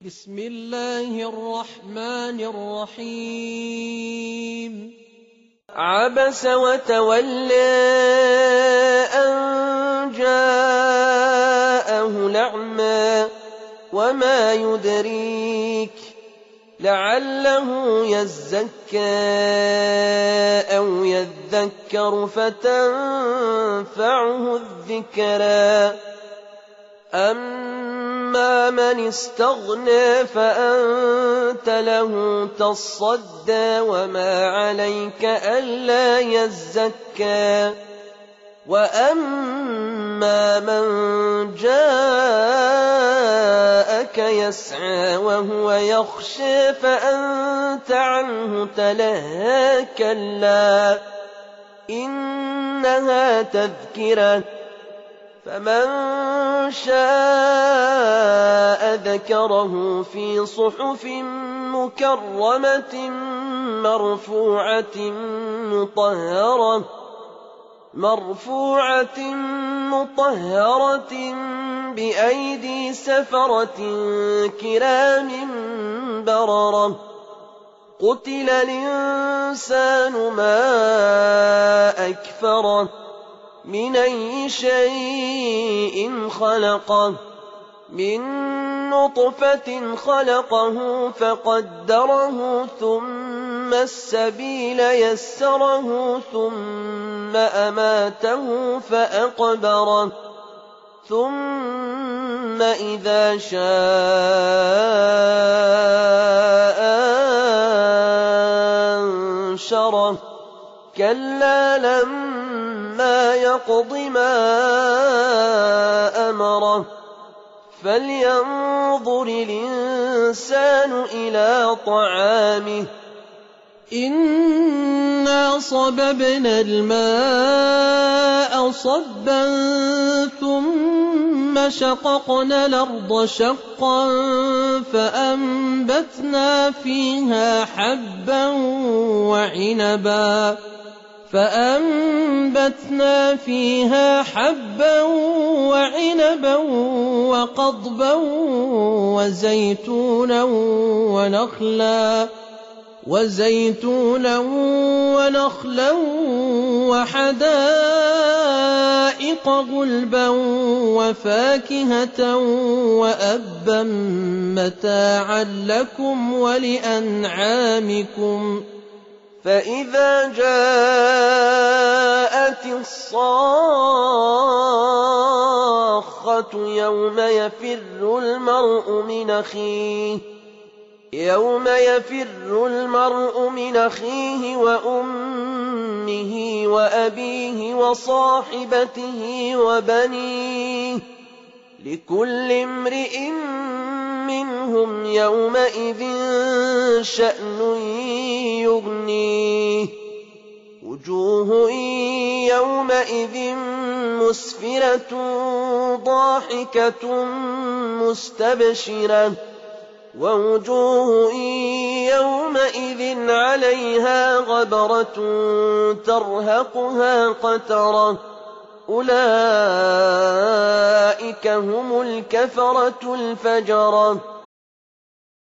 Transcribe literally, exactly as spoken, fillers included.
بسم الله الرحمن الرحيم عبس وتولى أن جاءه الأعمى وما يدريك لعله يزكى أو يذكر فتنفعه الذكرى أما من استغنى فأنت له تصدى وما عليك ألا يزكى وأما من جاءك يسعى وهو يخشى فأنت عنه تلهى كلا إنها تذكرة فمن شاء ذكره في صحف مكرمة مرفوعة مطهرة مرفوعة مطهرة بأيدي سفرة كرام بررة قتل الإنسان ما أكفره من أي شيء خلقه من نطفة خلقه فقدره ثم السبيل يسره ثم أماته فأقبره ثم إذا شاء أنشره كلا لما يقض ما أمره فلينظر الإنسان إلى طعامه إنا صببنا الماء صبا ثم شققنا الأرض شقا فأنبتنا فيها حبا وعنبا فأنبتنا فيها حبا وعنبا وقضبا وزيتونا ونخلا وزيتونا ونخلا وحدائق غلبا وفاكهة وأبا متاعا لكم ولأنعامكم فإذا جاءت الصاخة يوم يفر المرء من أخيه يوم يفر المرء من أخيه وأمه وأبيه وصاحبته وبنيه لكل امرئ منهم يومئذ شأن يغنيه وجوه يومئذ مسفرة ضاحكة مستبشرة ووجوه يومئذ عليها غبرة ترهقها قترة أولئك هم الكفرة الفجرة